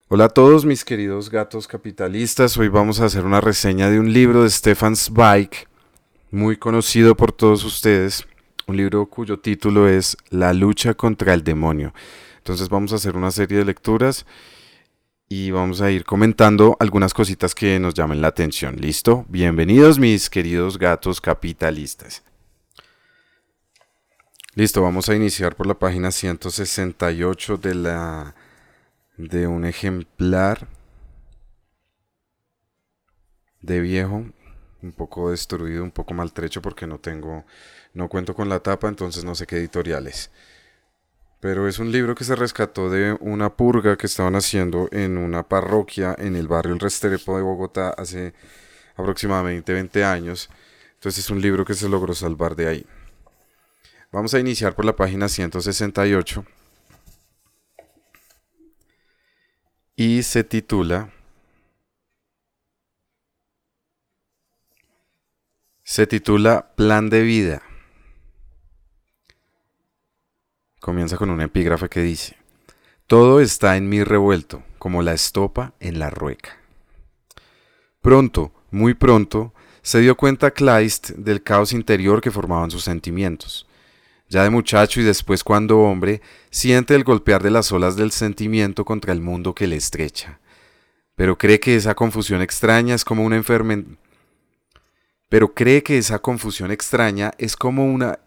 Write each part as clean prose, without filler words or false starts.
Hola a todos mis queridos gatos capitalistas, hoy vamos a hacer una reseña de un libro de Stefan Zweig, muy conocido por todos ustedes, un libro cuyo título es La lucha contra el demonio. Entonces vamos a hacer una serie de lecturas y vamos a ir comentando algunas cositas que nos llamen la atención. ¿Listo? Bienvenidos mis queridos gatos capitalistas. Listo, vamos a iniciar por la página 168 de un ejemplar de viejo, un poco destruido, un poco maltrecho porque no cuento con la tapa, entonces no sé qué editorial es. Pero es un libro que se rescató de una purga que estaban haciendo en una parroquia en el barrio El Restrepo de Bogotá hace aproximadamente 20 años. Entonces es un libro que se logró salvar de ahí. Vamos a iniciar por la página 168 y se titula Plan de vida. Comienza con un epígrafe que dice: todo está en mí revuelto, como la estopa en la rueca. Pronto, muy pronto, se dio cuenta Kleist del caos interior que formaban sus sentimientos. Ya de muchacho y después cuando hombre, siente el golpear de las olas del sentimiento contra el mundo que le estrecha. Pero cree que esa confusión extraña es como una enfermedad. Pero cree que esa confusión extraña es como una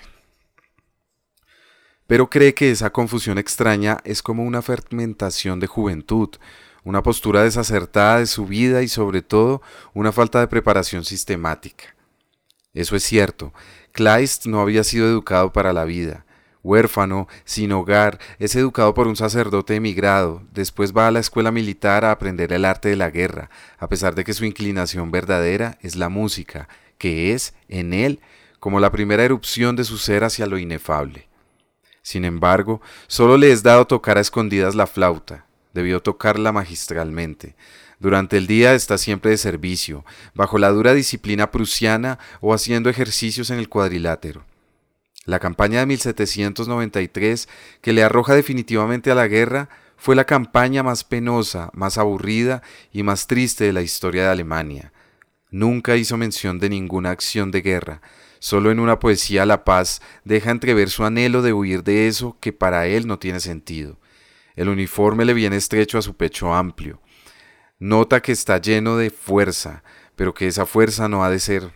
fermentación de juventud, una postura desacertada de su vida y sobre todo una falta de preparación sistemática. Eso es cierto, Kleist no había sido educado para la vida. Huérfano, sin hogar, es educado por un sacerdote emigrado, después va a la escuela militar a aprender el arte de la guerra, a pesar de que su inclinación verdadera es la música, que es, en él, como la primera erupción de su ser hacia lo inefable. Sin embargo, solo le es dado tocar a escondidas la flauta, debió tocarla magistralmente. Durante el día está siempre de servicio, bajo la dura disciplina prusiana o haciendo ejercicios en el cuadrilátero. La campaña de 1793, que le arroja definitivamente a la guerra, fue la campaña más penosa, más aburrida y más triste de la historia de Alemania. Nunca hizo mención de ninguna acción de guerra, solo en una poesía a la paz deja entrever su anhelo de huir de eso que para él no tiene sentido. El uniforme le viene estrecho a su pecho amplio. Nota que está lleno de fuerza, pero que esa fuerza no ha de ser...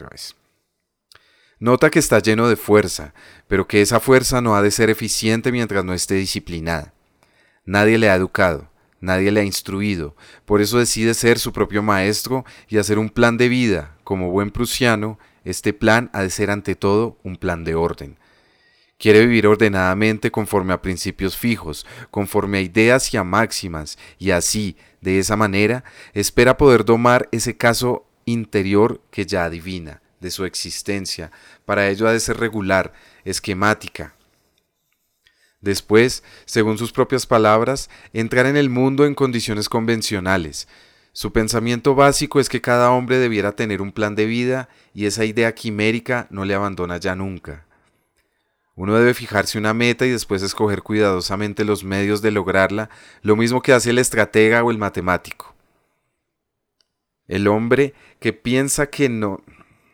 Nota que está lleno de fuerza, pero que esa fuerza no ha de ser eficiente mientras no esté disciplinada. Nadie le ha educado, nadie le ha instruido, por eso decide ser su propio maestro y hacer un plan de vida. Como buen prusiano, este plan ha de ser ante todo un plan de orden. Quiere vivir ordenadamente conforme a principios fijos, conforme a ideas y a máximas, y así, de esa manera, espera poder domar ese caso interior que ya adivina de su existencia. Para ello ha de ser regular, esquemática. Después, según sus propias palabras, entrar en el mundo en condiciones convencionales. Su pensamiento básico es que cada hombre debiera tener un plan de vida y esa idea quimérica no le abandona ya nunca. Uno debe fijarse una meta y después escoger cuidadosamente los medios de lograrla, lo mismo que hace el estratega o el matemático. El hombre que piensa que no...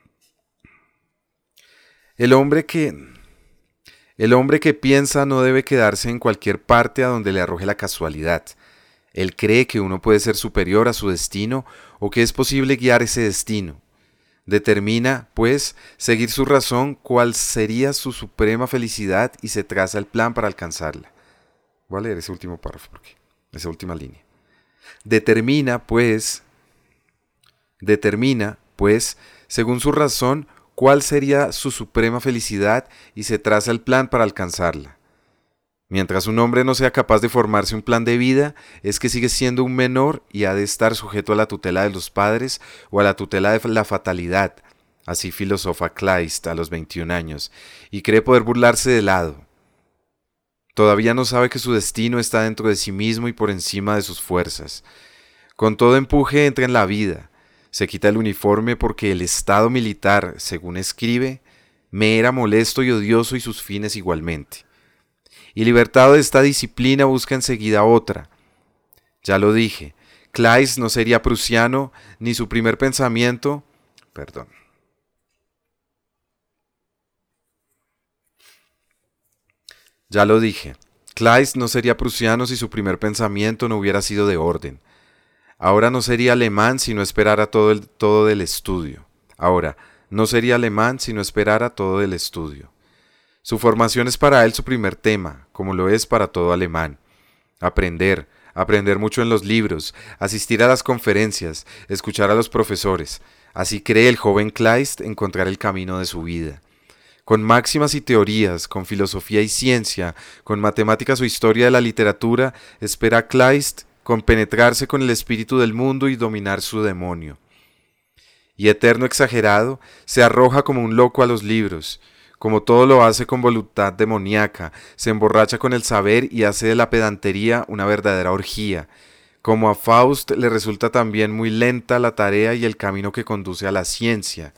El hombre que piensa no debe quedarse en cualquier parte a donde le arroje la casualidad. Él cree que uno puede ser superior a su destino o que es posible guiar ese destino. Determina, pues, seguir su razón cuál sería su suprema felicidad y se traza el plan para alcanzarla. Voy a leer ese último párrafo, esa última línea. Determina, pues, según su razón, cuál sería su suprema felicidad y se traza el plan para alcanzarla. Mientras un hombre no sea capaz de formarse un plan de vida, es que sigue siendo un menor y ha de estar sujeto a la tutela de los padres o a la tutela de la fatalidad. Así filosofa Kleist a los 21 años, y cree poder burlarse de lado. Todavía no sabe que su destino está dentro de sí mismo y por encima de sus fuerzas. Con todo empuje entra en la vida. Se quita el uniforme porque el estado militar, según escribe, me era molesto y odioso y sus fines igualmente. Y libertado de esta disciplina busca enseguida otra. Ya lo dije, Kleist no sería prusiano, ni su primer pensamiento... Perdón. Ya lo dije, Kleist no sería prusiano si su primer pensamiento no hubiera sido de orden. Ahora no sería alemán si no esperara todo del estudio. Ahora, no sería alemán si no esperara todo del estudio. Su formación es para él su primer tema, como lo es para todo alemán. Aprender mucho en los libros, asistir a las conferencias, escuchar a los profesores. Así cree el joven Kleist encontrar el camino de su vida. Con máximas y teorías, con filosofía y ciencia, con matemáticas o historia de la literatura, espera Kleist compenetrarse con el espíritu del mundo y dominar su demonio. Y eterno exagerado, se arroja como un loco a los libros, como todo lo hace con voluntad demoníaca, se emborracha con el saber y hace de la pedantería una verdadera orgía. Como a Faust le resulta también muy lenta la tarea y el camino que conduce a la ciencia.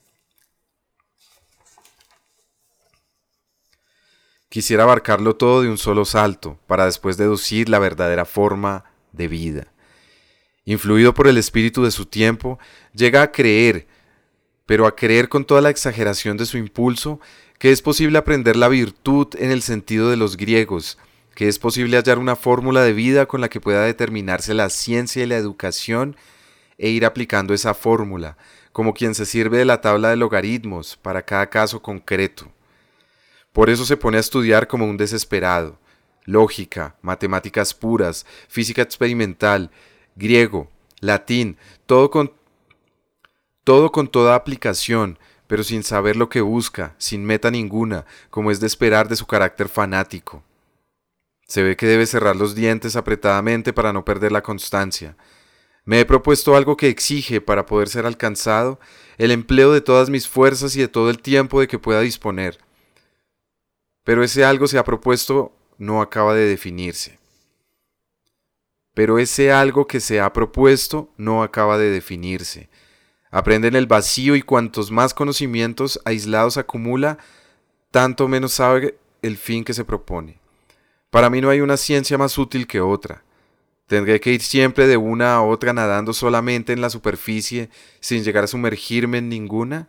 Quisiera abarcarlo todo de un solo salto, para después deducir la verdadera forma de vida. Influido por el espíritu de su tiempo, llega a creer, pero a creer con toda la exageración de su impulso, que es posible aprender la virtud en el sentido de los griegos, que es posible hallar una fórmula de vida con la que pueda determinarse la ciencia y la educación e ir aplicando esa fórmula, como quien se sirve de la tabla de logaritmos para cada caso concreto. Por eso se pone a estudiar como un desesperado. Lógica, matemáticas puras, física experimental, griego, latín, todo con toda aplicación, pero sin saber lo que busca, sin meta ninguna, como es de esperar de su carácter fanático. Se ve que debe cerrar los dientes apretadamente para no perder la constancia. Me he propuesto algo que exige, para poder ser alcanzado, el empleo de todas mis fuerzas y de todo el tiempo de que pueda disponer. Pero ese algo se ha propuesto no acaba de definirse. Aprende en el vacío y cuantos más conocimientos aislados acumula, tanto menos sabe el fin que se propone. Para mí no hay una ciencia más útil que otra. ¿Tendré que ir siempre de una a otra nadando solamente en la superficie sin llegar a sumergirme en ninguna?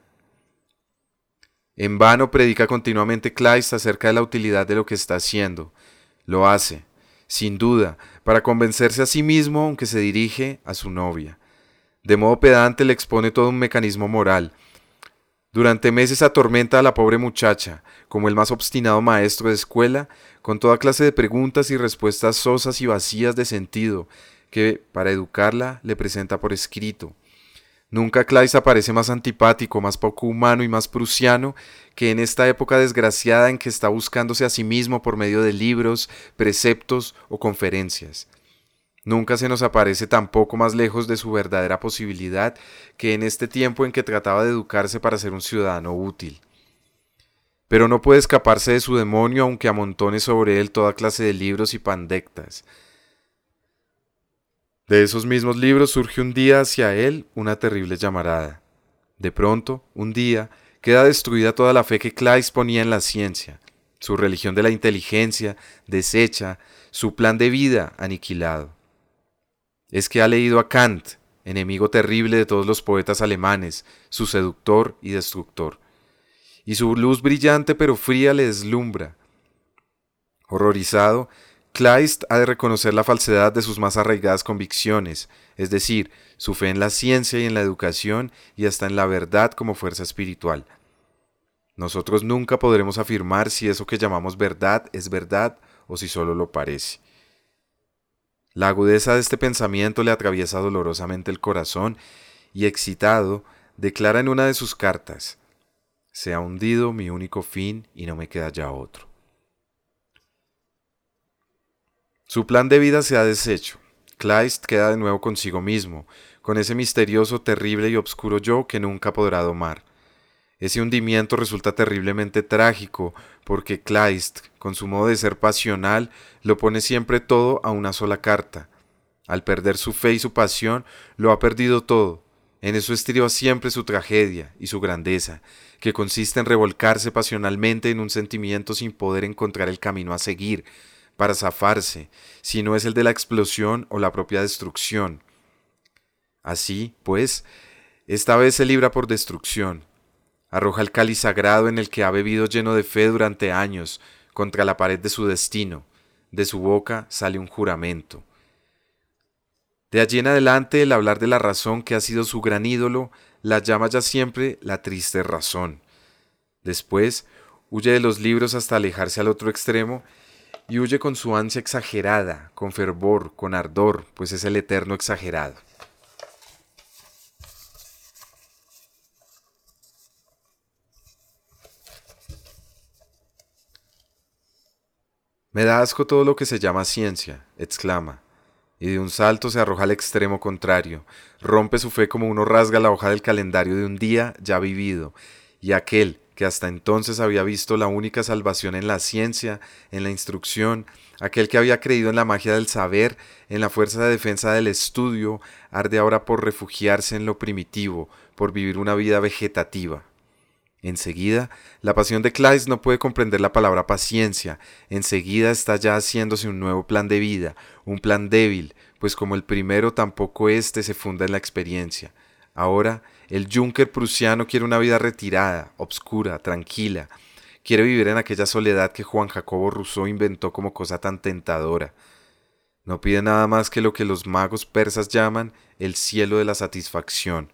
En vano predica continuamente Kleist acerca de la utilidad de lo que está haciendo. Lo hace, sin duda, para convencerse a sí mismo, aunque se dirige a su novia. De modo pedante le expone todo un mecanismo moral. Durante meses atormenta a la pobre muchacha, como el más obstinado maestro de escuela, con toda clase de preguntas y respuestas sosas y vacías de sentido, que, para educarla, le presenta por escrito. Nunca Kleist aparece más antipático, más poco humano y más prusiano que en esta época desgraciada en que está buscándose a sí mismo por medio de libros, preceptos o conferencias. Nunca se nos aparece tampoco más lejos de su verdadera posibilidad que en este tiempo en que trataba de educarse para ser un ciudadano útil. Pero no puede escaparse de su demonio aunque amontone sobre él toda clase de libros y pandectas. De esos mismos libros surge un día hacia él una terrible llamarada. De pronto, un día, queda destruida toda la fe que Kleist ponía en la ciencia, su religión de la inteligencia deshecha, su plan de vida aniquilado. Es que ha leído a Kant, enemigo terrible de todos los poetas alemanes, su seductor y destructor, y su luz brillante pero fría le deslumbra. Horrorizado, Kleist ha de reconocer la falsedad de sus más arraigadas convicciones, es decir, su fe en la ciencia y en la educación y hasta en la verdad como fuerza espiritual. Nosotros nunca podremos afirmar si eso que llamamos verdad es verdad o si solo lo parece. La agudeza de este pensamiento le atraviesa dolorosamente el corazón y, excitado, declara en una de sus cartas: «Se ha hundido mi único fin y no me queda ya otro». Su plan de vida se ha deshecho. Kleist queda de nuevo consigo mismo, con ese misterioso, terrible y obscuro yo que nunca podrá domar. Ese hundimiento resulta terriblemente trágico, porque Kleist, con su modo de ser pasional, lo pone siempre todo a una sola carta. Al perder su fe y su pasión, lo ha perdido todo. En eso estriba siempre su tragedia y su grandeza, que consiste en revolcarse pasionalmente en un sentimiento sin poder encontrar el camino a seguir, para zafarse, sino es el de la explosión o la propia destrucción. Así, pues, esta vez se libra por destrucción. Arroja el cáliz sagrado en el que ha bebido lleno de fe durante años contra la pared de su destino. De su boca sale un juramento. De allí en adelante, el hablar de la razón que ha sido su gran ídolo la llama ya siempre la triste razón. Después, huye de los libros hasta alejarse al otro extremo y huye con su ansia exagerada, con fervor, con ardor, pues es el eterno exagerado. Me da asco todo lo que se llama ciencia, exclama, y de un salto se arroja al extremo contrario, rompe su fe como uno rasga la hoja del calendario de un día ya vivido, y aquel que hasta entonces había visto la única salvación en la ciencia, en la instrucción, aquel que había creído en la magia del saber, en la fuerza de defensa del estudio, arde ahora por refugiarse en lo primitivo, por vivir una vida vegetativa. Enseguida, la pasión de Kleist no puede comprender la palabra paciencia. Enseguida está ya haciéndose un nuevo plan de vida, un plan débil, pues como el primero tampoco éste se funda en la experiencia. Ahora, el Junker prusiano quiere una vida retirada, obscura, tranquila. Quiere vivir en aquella soledad que Juan Jacobo Rousseau inventó como cosa tan tentadora. No pide nada más que lo que los magos persas llaman el cielo de la satisfacción.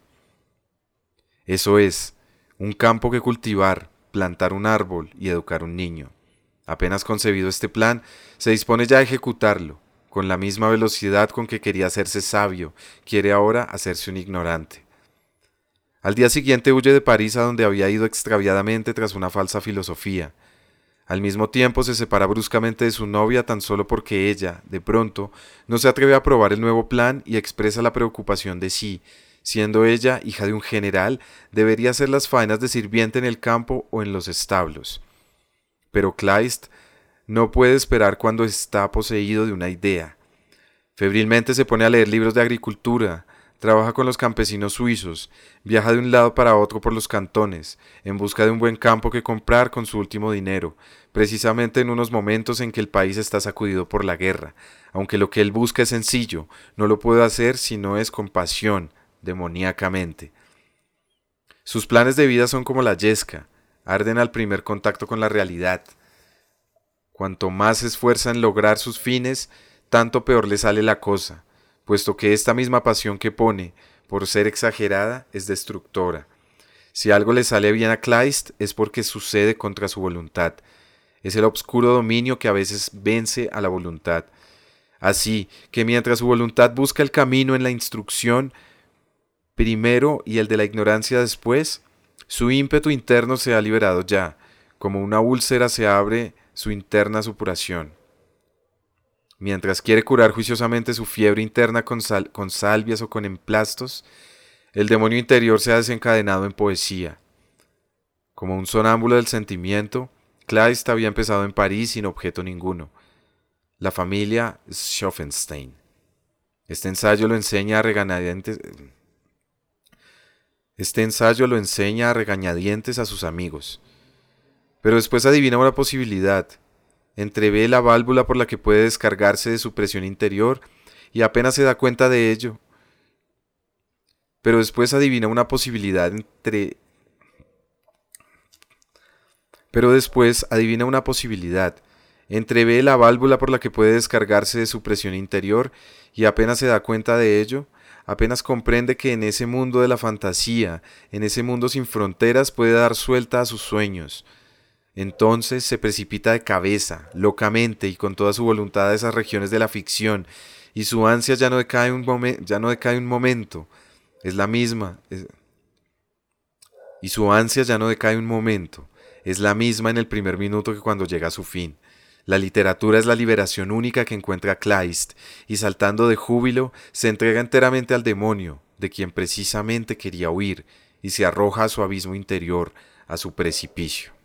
Eso es, un campo que cultivar, plantar un árbol y educar un niño. Apenas concebido este plan, se dispone ya a ejecutarlo. Con la misma velocidad con que quería hacerse sabio, quiere ahora hacerse un ignorante. Al día siguiente huye de París a donde había ido extraviadamente tras una falsa filosofía. Al mismo tiempo se separa bruscamente de su novia tan solo porque ella, de pronto, no se atreve a probar el nuevo plan y expresa la preocupación de sí. Siendo ella hija de un general, debería hacer las faenas de sirviente en el campo o en los establos. Pero Kleist no puede esperar cuando está poseído de una idea. Febrilmente se pone a leer libros de agricultura, trabaja con los campesinos suizos, viaja de un lado para otro por los cantones, en busca de un buen campo que comprar con su último dinero, precisamente en unos momentos en que el país está sacudido por la guerra. Aunque lo que él busca es sencillo, no lo puede hacer si no es con pasión, demoníacamente. Sus planes de vida son como la yesca, arden al primer contacto con la realidad. Cuanto más se esfuerza en lograr sus fines, tanto peor le sale la cosa, puesto que esta misma pasión que pone, por ser exagerada, es destructora. Si algo le sale bien a Kleist es porque sucede contra su voluntad. Es el obscuro dominio que a veces vence a la voluntad. Así que mientras su voluntad busca el camino en la instrucción, primero y el de la ignorancia después, su ímpetu interno se ha liberado ya, como una úlcera se abre su interna supuración. Mientras quiere curar juiciosamente su fiebre interna con salvias o con emplastos, el demonio interior se ha desencadenado en poesía. Como un sonámbulo del sentimiento, Kleist había empezado en París sin objeto ninguno. La familia Schoffenstein. Este ensayo lo enseña a regañadientes a sus amigos. Pero después adivina una posibilidad. Entrevé la válvula por la que puede descargarse de su presión interior y apenas se da cuenta de ello. Pero después adivina una posibilidad Entrevé la válvula por la que puede descargarse de su presión interior y apenas se da cuenta de ello. Apenas comprende que en ese mundo de la fantasía, en ese mundo sin fronteras, puede dar suelta a sus sueños. Entonces se precipita de cabeza, locamente y con toda su voluntad a esas regiones de la ficción, y su ansia ya no decae un momento. Es la misma. Y su ansia ya no decae un momento. Es la misma en el primer minuto que cuando llega a su fin. La literatura es la liberación única que encuentra Kleist, y saltando de júbilo, se entrega enteramente al demonio, de quien precisamente quería huir, y se arroja a su abismo interior, a su precipicio.